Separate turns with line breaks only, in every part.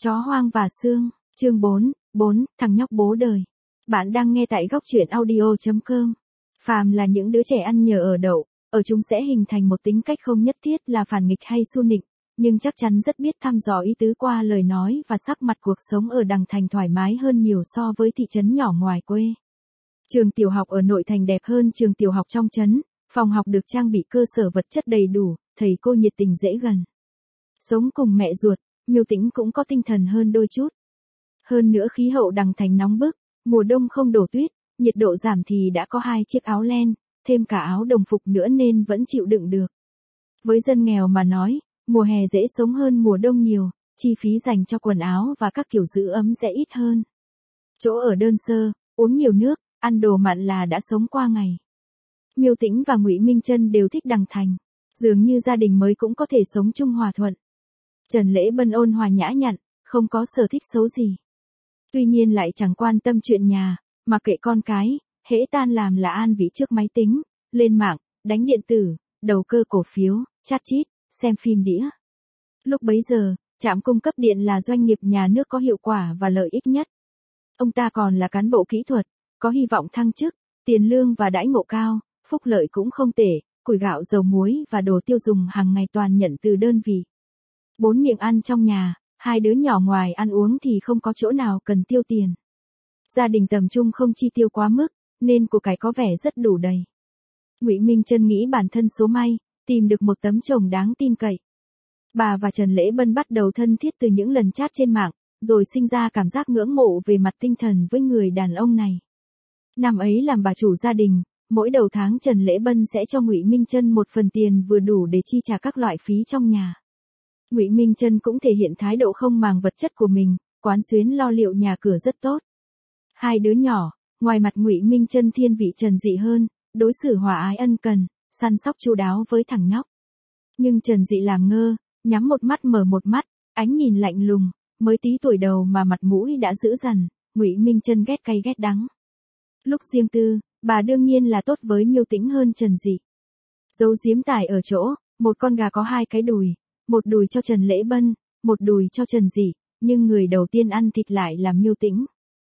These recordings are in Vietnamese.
Chó hoang và xương, chương 4, thằng nhóc bố đời. Bạn đang nghe tại góc truyện audio.com. Phàm là những đứa trẻ ăn nhờ ở đậu, ở chúng sẽ hình thành một tính cách không nhất thiết là phản nghịch hay xu nịnh, nhưng chắc chắn rất biết thăm dò ý tứ qua lời nói và sắc mặt. Cuộc sống ở Đằng Thành thoải mái hơn nhiều so với thị trấn nhỏ ngoài quê. Trường tiểu học ở nội thành đẹp hơn trường tiểu học trong trấn, phòng học được trang bị cơ sở vật chất đầy đủ, thầy cô nhiệt tình dễ gần. Sống cùng mẹ ruột, Miêu Tĩnh cũng có tinh thần hơn đôi chút. Hơn nữa khí hậu Đằng Thành nóng bức, mùa đông không đổ tuyết, nhiệt độ giảm thì đã có 2 chiếc áo len, thêm cả áo đồng phục nữa nên vẫn chịu đựng được. Với dân nghèo mà nói, mùa hè dễ sống hơn mùa đông nhiều, chi phí dành cho quần áo và các kiểu giữ ấm sẽ ít hơn. Chỗ ở đơn sơ, uống nhiều nước, ăn đồ mặn là đã sống qua ngày. Miêu Tĩnh và Ngụy Minh Trân đều thích Đằng Thành, dường như gia đình mới cũng có thể sống chung hòa thuận. Trần Lễ Bân ôn hòa nhã nhặn, không có sở thích xấu gì. Tuy nhiên lại chẳng quan tâm chuyện nhà, mà kệ con cái, hễ tan làm là an vị trước máy tính, lên mạng, đánh điện tử, đầu cơ cổ phiếu, chat chít, xem phim đĩa. Lúc bấy giờ, trạm cung cấp điện là doanh nghiệp nhà nước có hiệu quả và lợi ích nhất. Ông ta còn là cán bộ kỹ thuật, có hy vọng thăng chức, tiền lương và đãi ngộ cao, phúc lợi cũng không tệ, củi gạo dầu muối và đồ tiêu dùng hàng ngày toàn nhận từ đơn vị. 4 miệng ăn trong nhà, 2 đứa nhỏ ngoài ăn uống thì không có chỗ nào cần tiêu tiền. Gia đình tầm trung không chi tiêu quá mức, nên của cải có vẻ rất đủ đầy. Ngụy Minh Trân nghĩ bản thân số may, tìm được một tấm chồng đáng tin cậy. Bà và Trần Lễ Bân bắt đầu thân thiết từ những lần chat trên mạng, rồi sinh ra cảm giác ngưỡng mộ về mặt tinh thần với người đàn ông này. Năm ấy làm bà chủ gia đình, mỗi đầu tháng Trần Lễ Bân sẽ cho Ngụy Minh Trân một phần tiền vừa đủ để chi trả các loại phí trong nhà. Ngụy Minh Trân cũng thể hiện thái độ không màng vật chất của mình, quán xuyến lo liệu nhà cửa rất tốt. 2 đứa nhỏ, ngoài mặt Ngụy Minh Trân thiên vị Trần Dị hơn, đối xử hòa ái ân cần, săn sóc chu đáo với thằng nhóc. Nhưng Trần Dị làm ngơ, nhắm một mắt mở một mắt, ánh nhìn lạnh lùng, mới tí tuổi đầu mà mặt mũi đã dữ dằn, Ngụy Minh Trân ghét cay ghét đắng. Lúc riêng tư, bà đương nhiên là tốt với Miêu Tĩnh hơn Trần Dị. Giấu giếm tài ở chỗ, một con gà có 2 cái đùi, một đùi cho Trần Lễ Bân, một đùi cho Trần Dị, nhưng người đầu tiên ăn thịt lại là Miêu Tĩnh.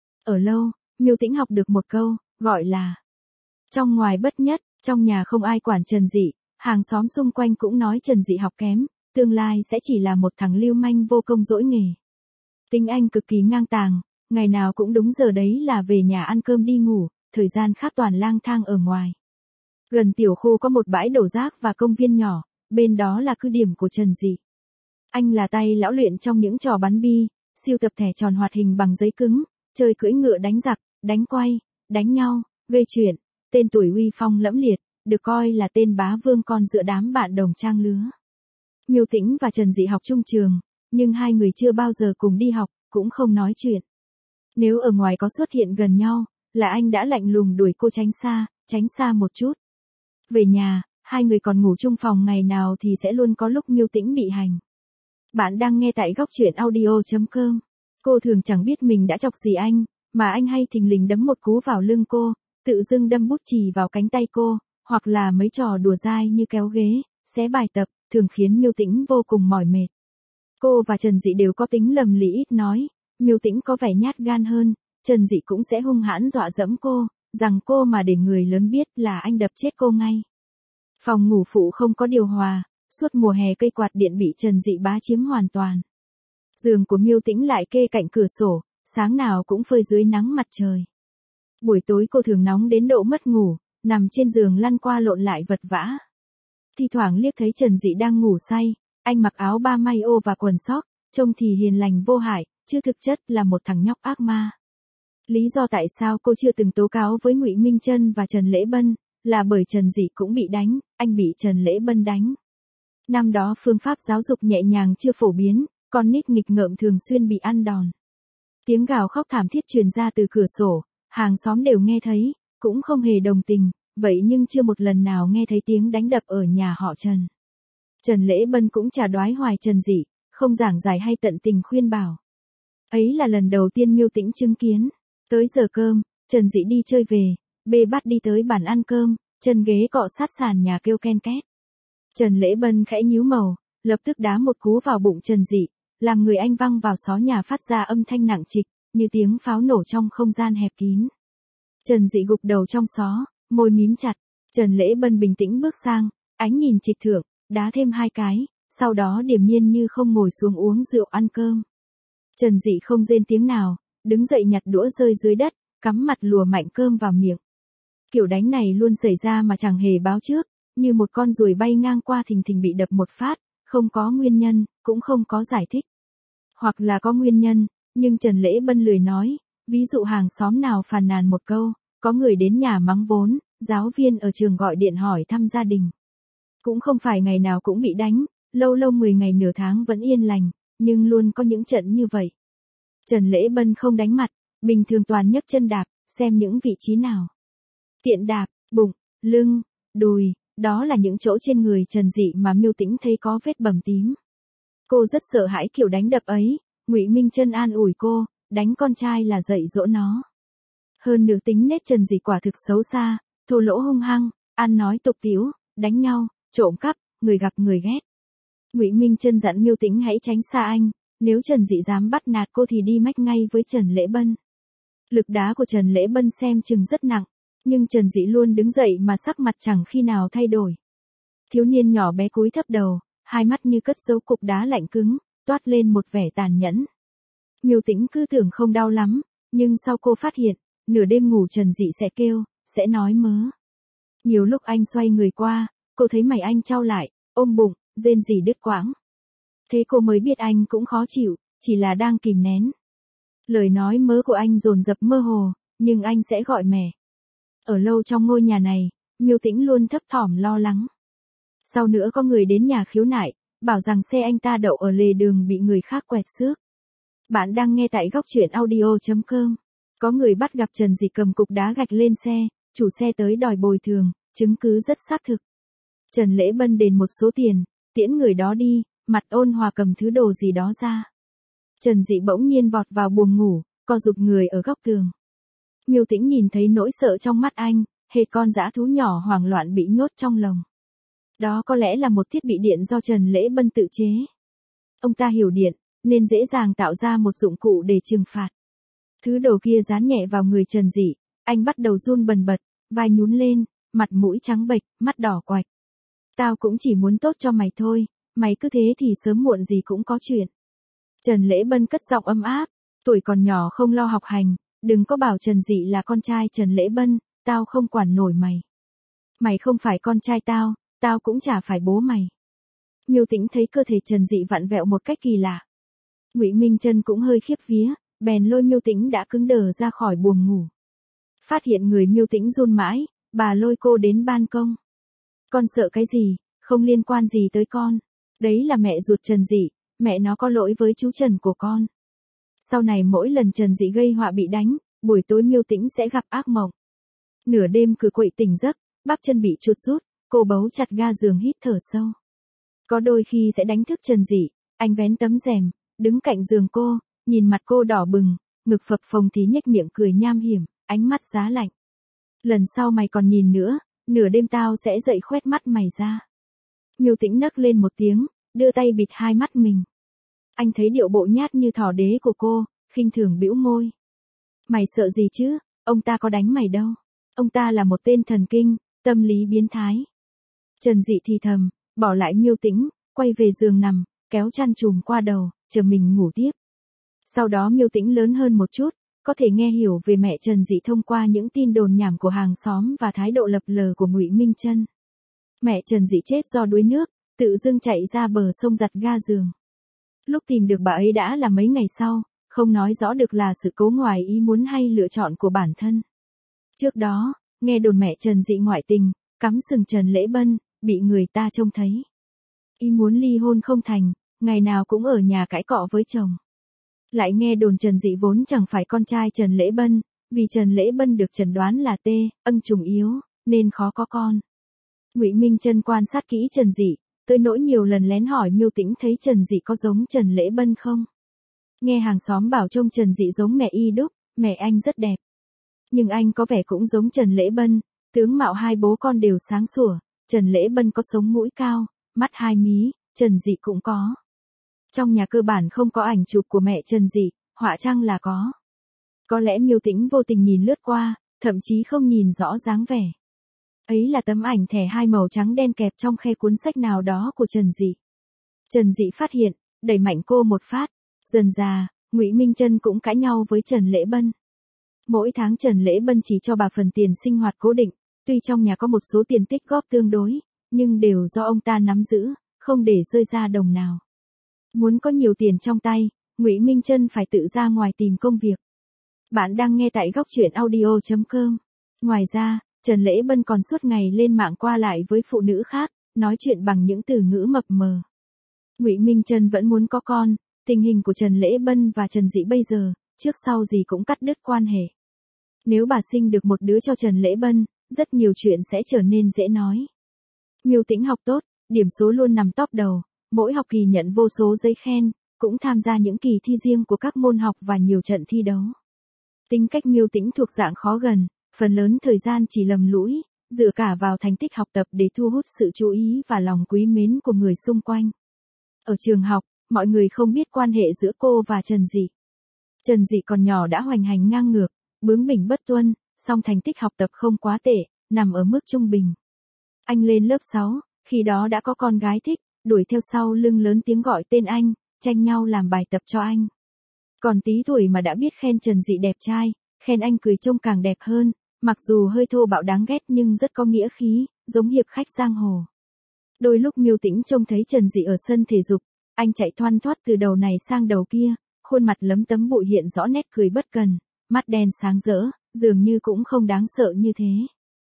Ở lâu, Miêu Tĩnh học được một câu, gọi là trong ngoài bất nhất, trong nhà không ai quản Trần Dị, hàng xóm xung quanh cũng nói Trần Dị học kém, tương lai sẽ chỉ là một thằng lưu manh vô công dỗi nghề. Tính anh cực kỳ ngang tàng, ngày nào cũng đúng giờ đấy là về nhà ăn cơm đi ngủ, thời gian khác toàn lang thang ở ngoài. Gần tiểu khu có một bãi đổ rác và công viên nhỏ, bên đó là cứ điểm của Trần Dị. Anh là tay lão luyện trong những trò bắn bi, siêu tập thẻ tròn hoạt hình bằng giấy cứng, chơi cưỡi ngựa đánh giặc, đánh quay, đánh nhau, gây chuyện, tên tuổi uy phong lẫm liệt, được coi là tên bá vương con giữa đám bạn đồng trang lứa. Miêu Tĩnh và Trần Dị học chung trường, nhưng 2 người chưa bao giờ cùng đi học, cũng không nói chuyện. Nếu ở ngoài có xuất hiện gần nhau, là anh đã lạnh lùng đuổi cô tránh xa một chút. Về nhà, 2 người còn ngủ chung phòng ngày nào thì sẽ luôn có lúc Miêu Tĩnh bị hành. Bạn đang nghe tại góc truyện audio.com. Cô thường chẳng biết mình đã chọc gì anh, mà anh hay thình lình đấm một cú vào lưng cô, tự dưng đâm bút chì vào cánh tay cô, hoặc là mấy trò đùa dai như kéo ghế, xé bài tập, thường khiến Miêu Tĩnh vô cùng mỏi mệt. Cô và Trần Dị đều có tính lầm lì ít nói, Miêu Tĩnh có vẻ nhát gan hơn, Trần Dị cũng sẽ hung hãn dọa dẫm cô, rằng cô mà để người lớn biết là anh đập chết cô ngay. Phòng ngủ phụ không có điều hòa, suốt mùa hè cây quạt điện bị Trần Dị bá chiếm hoàn toàn. Giường của Miêu Tĩnh lại kê cạnh cửa sổ, sáng nào cũng phơi dưới nắng mặt trời. Buổi tối cô thường nóng đến độ mất ngủ, nằm trên giường lăn qua lộn lại vật vã. Thi thoảng liếc thấy Trần Dị đang ngủ say, anh mặc áo ba may ô và quần sóc, trông thì hiền lành vô hại, chứ thực chất là một thằng nhóc ác ma. Lý do tại sao cô chưa từng tố cáo với Ngụy Minh Trân và Trần Lễ Bân, là bởi Trần Dị cũng bị đánh, anh bị Trần Lễ Bân đánh. Năm đó phương pháp giáo dục nhẹ nhàng chưa phổ biến, con nít nghịch ngợm thường xuyên bị ăn đòn. Tiếng gào khóc thảm thiết truyền ra từ cửa sổ, hàng xóm đều nghe thấy, cũng không hề đồng tình, vậy nhưng chưa một lần nào nghe thấy tiếng đánh đập ở nhà họ Trần. Trần Lễ Bân cũng chả đoái hoài Trần Dị, không giảng giải hay tận tình khuyên bảo. Ấy là lần đầu tiên Miêu Tĩnh chứng kiến. Tới giờ cơm, Trần Dị đi chơi về, bê bát đi tới bàn ăn cơm, chân ghế cọ sát sàn nhà kêu ken két. Trần Lễ Bân khẽ nhíu màu, lập tức đá một cú vào bụng Trần Dị, làm người anh văng vào xó nhà phát ra âm thanh nặng trịch, như tiếng pháo nổ trong không gian hẹp kín. Trần Dị gục đầu trong xó, môi mím chặt. Trần Lễ Bân bình tĩnh bước sang, ánh nhìn trịch thượng, đá thêm 2 cái, sau đó điềm nhiên như không ngồi xuống uống rượu ăn cơm. Trần Dị không rên tiếng nào, đứng dậy nhặt đũa rơi dưới đất, cắm mặt lùa mạnh cơm vào miệng. Kiểu đánh này luôn xảy ra mà chẳng hề báo trước, như một con ruồi bay ngang qua thình thình bị đập một phát, không có nguyên nhân, cũng không có giải thích. Hoặc là có nguyên nhân, nhưng Trần Lễ Bân lười nói, ví dụ hàng xóm nào phàn nàn một câu, có người đến nhà mắng vốn, giáo viên ở trường gọi điện hỏi thăm gia đình. Cũng không phải ngày nào cũng bị đánh, lâu lâu 10 ngày nửa tháng vẫn yên lành, nhưng luôn có những trận như vậy. Trần Lễ Bân không đánh mặt, bình thường toàn nhấc chân đạp, xem những vị trí nào. Tiện đạp, bụng, lưng, đùi, đó là những chỗ trên người Trần Dị mà Miêu Tĩnh thấy có vết bầm tím. Cô rất sợ hãi kiểu đánh đập ấy, Ngụy Minh Chân an ủi cô, đánh con trai là dạy dỗ nó. Hơn nữa tính nết Trần Dị quả thực xấu xa, thô lỗ hung hăng, ăn nói tục tĩu, đánh nhau, trộm cắp, người gặp người ghét. Ngụy Minh Chân dặn Miêu Tĩnh hãy tránh xa anh, nếu Trần Dị dám bắt nạt cô thì đi mách ngay với Trần Lễ Bân. Lực đá của Trần Lễ Bân xem chừng rất nặng, nhưng Trần Dị luôn đứng dậy mà sắc mặt chẳng khi nào thay đổi. Thiếu niên nhỏ bé cúi thấp đầu, hai mắt như cất giấu cục đá lạnh cứng, toát lên một vẻ tàn nhẫn. Miêu Tĩnh cứ tưởng không đau lắm, nhưng sau cô phát hiện, nửa đêm ngủ Trần Dị sẽ kêu, sẽ nói mớ. Nhiều lúc anh xoay người qua, cô thấy mày anh chau lại, ôm bụng, rên rỉ đứt quãng. Thế cô mới biết anh cũng khó chịu, chỉ là đang kìm nén. Lời nói mớ của anh dồn dập mơ hồ, nhưng anh sẽ gọi mẹ. Ở lâu trong ngôi nhà này, Miêu Tĩnh luôn thấp thỏm lo lắng. Sau nữa có người đến nhà khiếu nại, bảo rằng xe anh ta đậu ở lề đường bị người khác quẹt xước. Bạn đang nghe tại góc truyện audio.com. Có người bắt gặp Trần Dị cầm cục đá gạch lên xe, chủ xe tới đòi bồi thường, chứng cứ rất xác thực. Trần Lễ Bân đền một số tiền, tiễn người đó đi, mặt ôn hòa cầm thứ đồ gì đó ra. Trần Dị bỗng nhiên vọt vào buồng ngủ, co rụt người ở góc tường. Miêu Tĩnh nhìn thấy nỗi sợ trong mắt anh, hệt con dã thú nhỏ hoảng loạn bị nhốt trong lồng. Đó có lẽ là một thiết bị điện do Trần Lễ Bân tự chế. Ông ta hiểu điện, nên dễ dàng tạo ra một dụng cụ để trừng phạt. Thứ đồ kia dán nhẹ vào người Trần Dị, anh bắt đầu run bần bật, vai nhún lên, mặt mũi trắng bệch, mắt đỏ quạch. Tao cũng chỉ muốn tốt cho mày thôi, mày cứ thế thì sớm muộn gì cũng có chuyện. Trần Lễ Bân cất giọng ấm áp, tuổi còn nhỏ không lo học hành, đừng có bảo Trần Dị là con trai Trần Lễ Bân, tao không quản nổi mày. Mày không phải con trai tao, tao cũng chả phải bố mày. Miêu Tĩnh thấy cơ thể Trần Dị vặn vẹo một cách kỳ lạ. Ngụy Minh Chân cũng hơi khiếp vía, bèn lôi Miêu Tĩnh đã cứng đờ ra khỏi buồng ngủ. Phát hiện người Miêu Tĩnh run mãi, bà lôi cô đến ban công. Con sợ cái gì, không liên quan gì tới con. Đấy là mẹ ruột Trần Dị, mẹ nó có lỗi với chú Trần của con. Sau này mỗi lần Trần Dị gây họa bị đánh, buổi tối Miêu Tĩnh sẽ gặp ác mộng. Nửa đêm cứ quậy tỉnh giấc, bắp chân bị chuột rút, cô bấu chặt ga giường hít thở sâu. Có đôi khi sẽ đánh thức Trần Dị, anh vén tấm rèm, đứng cạnh giường cô, nhìn mặt cô đỏ bừng, ngực phập phồng thì nhếch miệng cười nham hiểm, ánh mắt giá lạnh. Lần sau mày còn nhìn nữa, nửa đêm tao sẽ dậy khoét mắt mày ra. Miêu Tĩnh nấc lên một tiếng, đưa tay bịt hai mắt mình. Anh thấy điệu bộ nhát như thỏ đế của cô, khinh thường bĩu môi. Mày sợ gì chứ, ông ta có đánh mày đâu. Ông ta là một tên thần kinh, tâm lý biến thái. Trần Dị thì thầm, bỏ lại Miêu Tĩnh, quay về giường nằm, kéo chăn trùm qua đầu, chờ mình ngủ tiếp. Sau đó Miêu Tĩnh lớn hơn một chút, có thể nghe hiểu về mẹ Trần Dị thông qua những tin đồn nhảm của hàng xóm và thái độ lập lờ của Ngụy Minh Chân. Mẹ Trần Dị chết do đuối nước, tự dưng chạy ra bờ sông giặt ga giường. Lúc tìm được bà ấy đã là mấy ngày sau, không nói rõ được là sự cố ngoài ý muốn hay lựa chọn của bản thân. Trước đó, nghe đồn mẹ Trần Dị ngoại tình, cắm sừng Trần Lễ Bân, bị người ta trông thấy. Ý muốn ly hôn không thành, ngày nào cũng ở nhà cãi cọ với chồng. Lại nghe đồn Trần Dị vốn chẳng phải con trai Trần Lễ Bân, vì Trần Lễ Bân được chẩn đoán là âng trùng yếu, nên khó có con. Ngụy Minh Chân quan sát kỹ Trần Dị, tới nỗi nhiều lần lén hỏi Miêu Tĩnh thấy Trần Dị có giống Trần Lễ Bân không. Nghe hàng xóm bảo trông Trần Dị giống mẹ y đúc, mẹ anh rất đẹp. Nhưng anh có vẻ cũng giống Trần Lễ Bân, tướng mạo hai bố con đều sáng sủa, Trần Lễ Bân có sống mũi cao, mắt hai mí, Trần Dị cũng có. Trong nhà cơ bản không có ảnh chụp của mẹ Trần Dị, họa trang là có. Có lẽ Miêu Tĩnh vô tình nhìn lướt qua, thậm chí không nhìn rõ dáng vẻ. Ấy là tấm ảnh thẻ hai màu trắng đen kẹp trong khe cuốn sách nào đó của Trần Dị. Trần Dị phát hiện, đẩy mạnh cô một phát. Dần dà, Ngụy Minh Trân cũng cãi nhau với Trần Lễ Bân. Mỗi tháng Trần Lễ Bân chỉ cho bà phần tiền sinh hoạt cố định, tuy trong nhà có một số tiền tích góp tương đối, nhưng đều do ông ta nắm giữ, không để rơi ra đồng nào. Muốn có nhiều tiền trong tay, Ngụy Minh Trân phải tự ra ngoài tìm công việc. Bạn đang nghe tại góc truyện audio.com. Ngoài ra, Trần Lễ Bân còn suốt ngày lên mạng qua lại với phụ nữ khác, nói chuyện bằng những từ ngữ mập mờ. Ngụy Minh Trân vẫn muốn có con, tình hình của Trần Lễ Bân và Trần Dị bây giờ, trước sau gì cũng cắt đứt quan hệ. Nếu bà sinh được một đứa cho Trần Lễ Bân, rất nhiều chuyện sẽ trở nên dễ nói. Miêu Tĩnh học tốt, điểm số luôn nằm top đầu, mỗi học kỳ nhận vô số giấy khen, cũng tham gia những kỳ thi riêng của các môn học và nhiều trận thi đấu. Tính cách Miêu Tĩnh thuộc dạng khó gần, phần lớn thời gian chỉ lầm lũi, dựa cả vào thành tích học tập để thu hút sự chú ý và lòng quý mến của người xung quanh. Ở trường học, mọi người không biết quan hệ giữa cô và Trần Dị. Trần Dị còn nhỏ đã hoành hành ngang ngược, bướng bỉnh bất tuân, song thành tích học tập không quá tệ, nằm ở mức trung bình. Anh lên lớp 6, khi đó đã có con gái thích, đuổi theo sau lưng lớn tiếng gọi tên anh, tranh nhau làm bài tập cho anh. Còn tí tuổi mà đã biết khen Trần Dị đẹp trai, khen anh cười trông càng đẹp hơn, mặc dù hơi thô bạo đáng ghét nhưng rất có nghĩa khí, giống hiệp khách giang hồ. Đôi lúc Miêu Tĩnh trông thấy Trần Dị ở sân thể dục, anh chạy thoăn thoắt từ đầu này sang đầu kia, khuôn mặt lấm tấm bụi hiện rõ nét cười bất cần, mắt đen sáng rỡ, dường như cũng không đáng sợ như thế.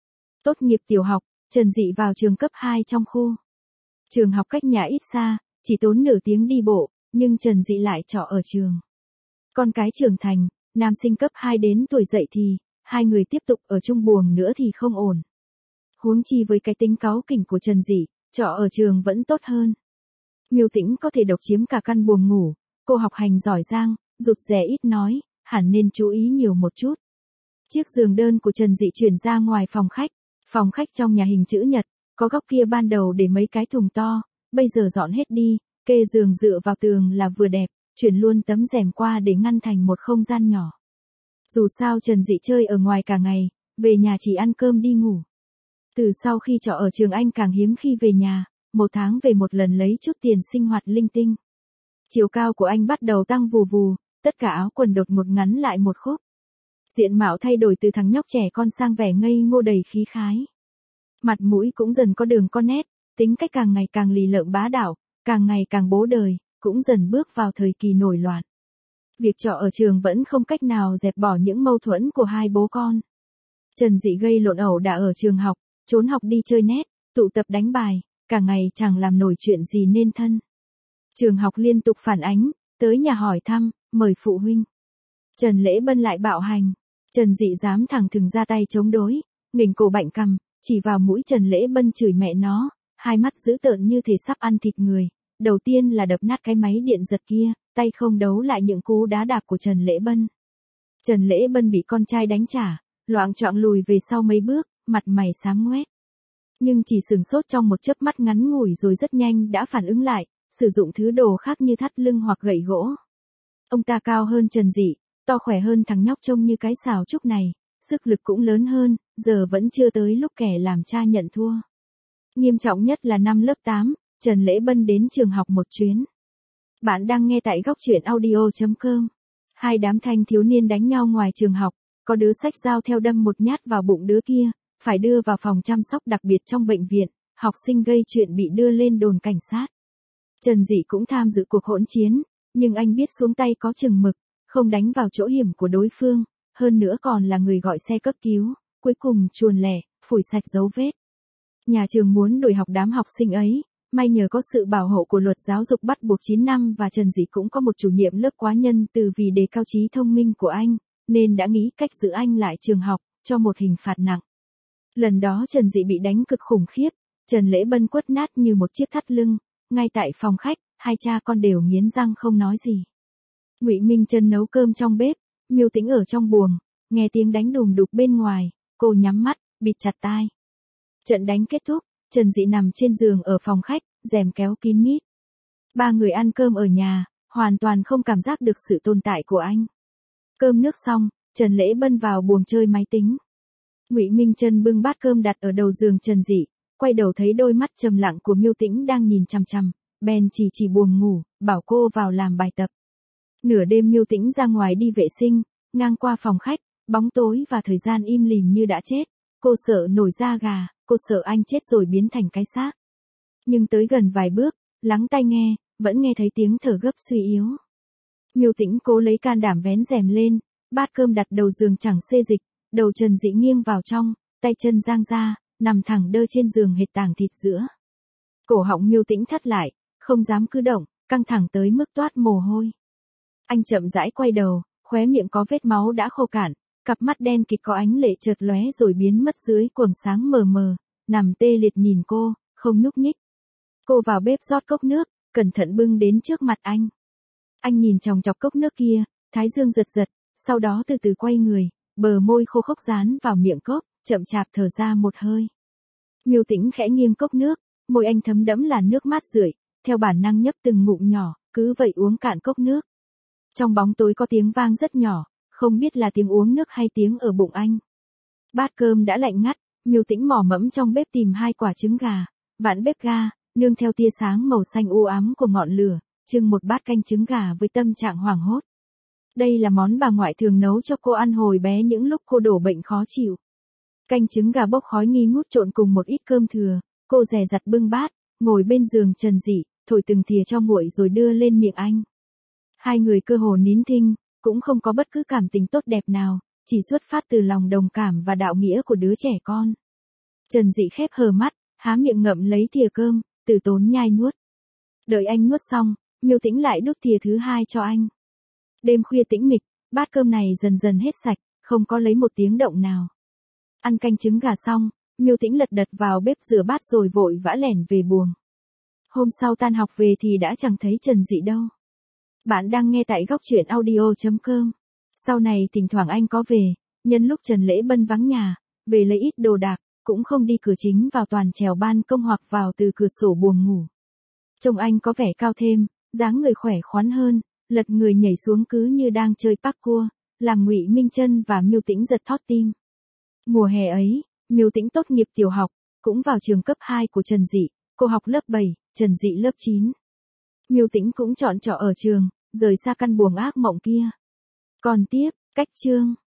Tốt nghiệp tiểu học, Trần Dị vào trường cấp 2 trong khu. Trường học cách nhà ít xa, chỉ tốn nửa tiếng đi bộ, nhưng Trần Dị lại trọ ở trường. Con cái trưởng thành, nam sinh cấp 2 đến tuổi dậy thì, hai người tiếp tục ở chung buồng nữa thì không ổn. Huống chi với cái tính cáu kỉnh của Trần Dị, trọ ở trường vẫn tốt hơn. Miêu Tĩnh có thể độc chiếm cả căn buồng ngủ, cô học hành giỏi giang, rụt rè ít nói, hẳn nên chú ý nhiều một chút. Chiếc giường đơn của Trần Dị chuyển ra ngoài phòng khách trong nhà hình chữ nhật, có góc kia ban đầu để mấy cái thùng to, bây giờ dọn hết đi, kê giường dựa vào tường là vừa đẹp, chuyển luôn tấm rèm qua để ngăn thành một không gian nhỏ. Dù sao Trần Dị chơi ở ngoài cả ngày, về nhà chỉ ăn cơm đi ngủ. Từ sau khi trọ ở trường anh càng hiếm khi về nhà, một tháng về một lần lấy chút tiền sinh hoạt linh tinh. Chiều cao của anh bắt đầu tăng vù vù, tất cả áo quần đột ngột ngắn lại một khúc. Diện mạo thay đổi từ thằng nhóc trẻ con sang vẻ ngây ngô đầy khí khái. Mặt mũi cũng dần có đường con nét, tính cách càng ngày càng lì lợm bá đạo, càng ngày càng bố đời, cũng dần bước vào thời kỳ nổi loạn. Việc trọ ở trường vẫn không cách nào dẹp bỏ những mâu thuẫn của hai bố con. Trần Dị gây lộn ẩu đả ở trường học, trốn học đi chơi net, tụ tập đánh bài, cả ngày chẳng làm nổi chuyện gì nên thân. Trường học liên tục phản ánh, tới nhà hỏi thăm, mời phụ huynh. Trần Lễ Bân lại bạo hành, Trần Dị dám thẳng thừng ra tay chống đối, nghềnh cổ bạnh cằm, chỉ vào mũi Trần Lễ Bân chửi mẹ nó, hai mắt dữ tợn như thể sắp ăn thịt người. Đầu tiên là đập nát cái máy điện giật kia, tay không đấu lại những cú đá đạp của Trần Lễ Bân. Trần Lễ Bân bị con trai đánh trả, loạng choạng lùi về sau mấy bước, mặt mày xám ngoét. Nhưng chỉ sửng sốt trong một chớp mắt ngắn ngủi rồi rất nhanh đã phản ứng lại, sử dụng thứ đồ khác như thắt lưng hoặc gậy gỗ. Ông ta cao hơn Trần Dị, to khỏe hơn thằng nhóc trông như cái xào trúc này, sức lực cũng lớn hơn, giờ vẫn chưa tới lúc kẻ làm cha nhận thua. Nghiêm trọng nhất là năm lớp 8, Trần Lễ Bân đến trường học một chuyến. Bạn đang nghe tại góc truyện audio.com. Hai đám thanh thiếu niên đánh nhau ngoài trường học, có đứa xách dao theo đâm một nhát vào bụng đứa kia, phải đưa vào phòng chăm sóc đặc biệt trong bệnh viện, học sinh gây chuyện bị đưa lên đồn cảnh sát. Trần Dị cũng tham dự cuộc hỗn chiến, nhưng anh biết xuống tay có chừng mực, không đánh vào chỗ hiểm của đối phương, hơn nữa còn là người gọi xe cấp cứu, cuối cùng chuồn lẻ, phủi sạch dấu vết. Nhà trường muốn đuổi học đám học sinh ấy, may nhờ có sự bảo hộ của luật giáo dục bắt buộc 9 năm và Trần Dị cũng có một chủ nhiệm lớp quá nhân từ vì đề cao trí thông minh của anh, nên đã nghĩ cách giữ anh lại trường học, cho một hình phạt nặng. Lần đó Trần Dị bị đánh cực khủng khiếp, Trần Lễ Bân quất nát như một chiếc thắt lưng, ngay tại phòng khách, hai cha con đều nghiến răng không nói gì. Ngụy Minh Trân nấu cơm trong bếp, Miêu Tĩnh ở trong buồng, nghe tiếng đánh đùng đục bên ngoài, cô nhắm mắt, bịt chặt tai. Trận đánh kết thúc, Trần Dị nằm trên giường ở phòng khách, rèm kéo kín mít. Ba người ăn cơm ở nhà, hoàn toàn không cảm giác được sự tồn tại của anh. Cơm nước xong, Trần Lễ Bân vào buồng chơi máy tính. Ngụy Minh Trân bưng bát cơm đặt ở đầu giường Trần Dị, quay đầu thấy đôi mắt trầm lặng của Miêu Tĩnh đang nhìn chằm chằm, bèn chỉ buồng ngủ, bảo cô vào làm bài tập. Nửa đêm Miêu Tĩnh ra ngoài đi vệ sinh, ngang qua phòng khách, bóng tối và thời gian im lìm như đã chết. Cô sợ nổi da gà, cô sợ anh chết rồi biến thành cái xác. Nhưng tới gần vài bước, lắng tai nghe, vẫn nghe thấy tiếng thở gấp suy yếu. Miêu Tĩnh cố lấy can đảm vén rèm lên, bát cơm đặt đầu giường chẳng xê dịch, đầu Trần Dị nghiêng vào trong, tay chân giang ra, nằm thẳng đơ trên giường hệt tảng thịt giữa. Cổ họng Miêu Tĩnh thắt lại, không dám cử động, căng thẳng tới mức toát mồ hôi. Anh chậm rãi quay đầu, khóe miệng có vết máu đã khô cạn, cặp mắt đen kịt có ánh lệ chợt lóe rồi biến mất dưới quầng sáng mờ mờ, nằm tê liệt nhìn cô, không nhúc nhích. Cô vào bếp rót cốc nước, cẩn thận bưng đến trước mặt anh. Anh nhìn chòng chọc cốc nước kia, thái dương giật giật, sau đó từ từ quay người, bờ môi khô khốc dán vào miệng cốc, chậm chạp thở ra một hơi. Miêu Tĩnh khẽ nghiêng cốc nước, môi anh thấm đẫm là nước mát rượi, theo bản năng nhấp từng ngụm nhỏ, cứ vậy uống cạn cốc nước. Trong bóng tối có tiếng vang rất nhỏ, không biết là tiếng uống nước hay tiếng ở bụng anh. Bát cơm đã lạnh ngắt, Miêu Tĩnh mò mẫm trong bếp tìm 2 quả trứng gà, vặn bếp ga, nương theo tia sáng màu xanh u ám của ngọn lửa, trưng một bát canh trứng gà với tâm trạng hoảng hốt. Đây là món bà ngoại thường nấu cho cô ăn hồi bé những lúc cô đổ bệnh khó chịu. Canh trứng gà bốc khói nghi ngút trộn cùng một ít cơm thừa, cô dè dặt bưng bát, ngồi bên giường Trần Dị, thổi từng thìa cho nguội rồi đưa lên miệng anh. Hai người cơ hồ nín thinh, cũng không có bất cứ cảm tình tốt đẹp nào, chỉ xuất phát từ lòng đồng cảm và đạo nghĩa của đứa trẻ con. Trần Dị khép hờ mắt, há miệng ngậm lấy thìa cơm, từ tốn nhai nuốt. Đợi anh nuốt xong, Miêu Tĩnh lại đút thìa thứ 2 cho anh. Đêm khuya tĩnh mịch, bát cơm này dần dần hết sạch, không có lấy một tiếng động nào. Ăn canh trứng gà xong, Miêu Tĩnh lật đật vào bếp rửa bát rồi vội vã lẻn về buồng. Hôm sau tan học về thì đã chẳng thấy Trần Dị đâu. Bạn đang nghe tại góc truyện audio.com. Sau này thỉnh thoảng anh có về, nhân lúc Trần Lễ Bân vắng nhà, về lấy ít đồ đạc, cũng không đi cửa chính vào toàn trèo ban công hoặc vào từ cửa sổ buồng ngủ. Trông anh có vẻ cao thêm, dáng người khỏe khoắn hơn, lật người nhảy xuống cứ như đang chơi parkour, làm Ngụy Minh Trân và Miêu Tĩnh giật thót tim. Mùa hè ấy, Miêu Tĩnh tốt nghiệp tiểu học, cũng vào trường cấp 2 của Trần Dị, cô học lớp 7, Trần Dị lớp 9. Miêu Tĩnh cũng chọn trọ ở trường, rời xa căn buồng ác mộng kia. Còn tiếp, cách chương.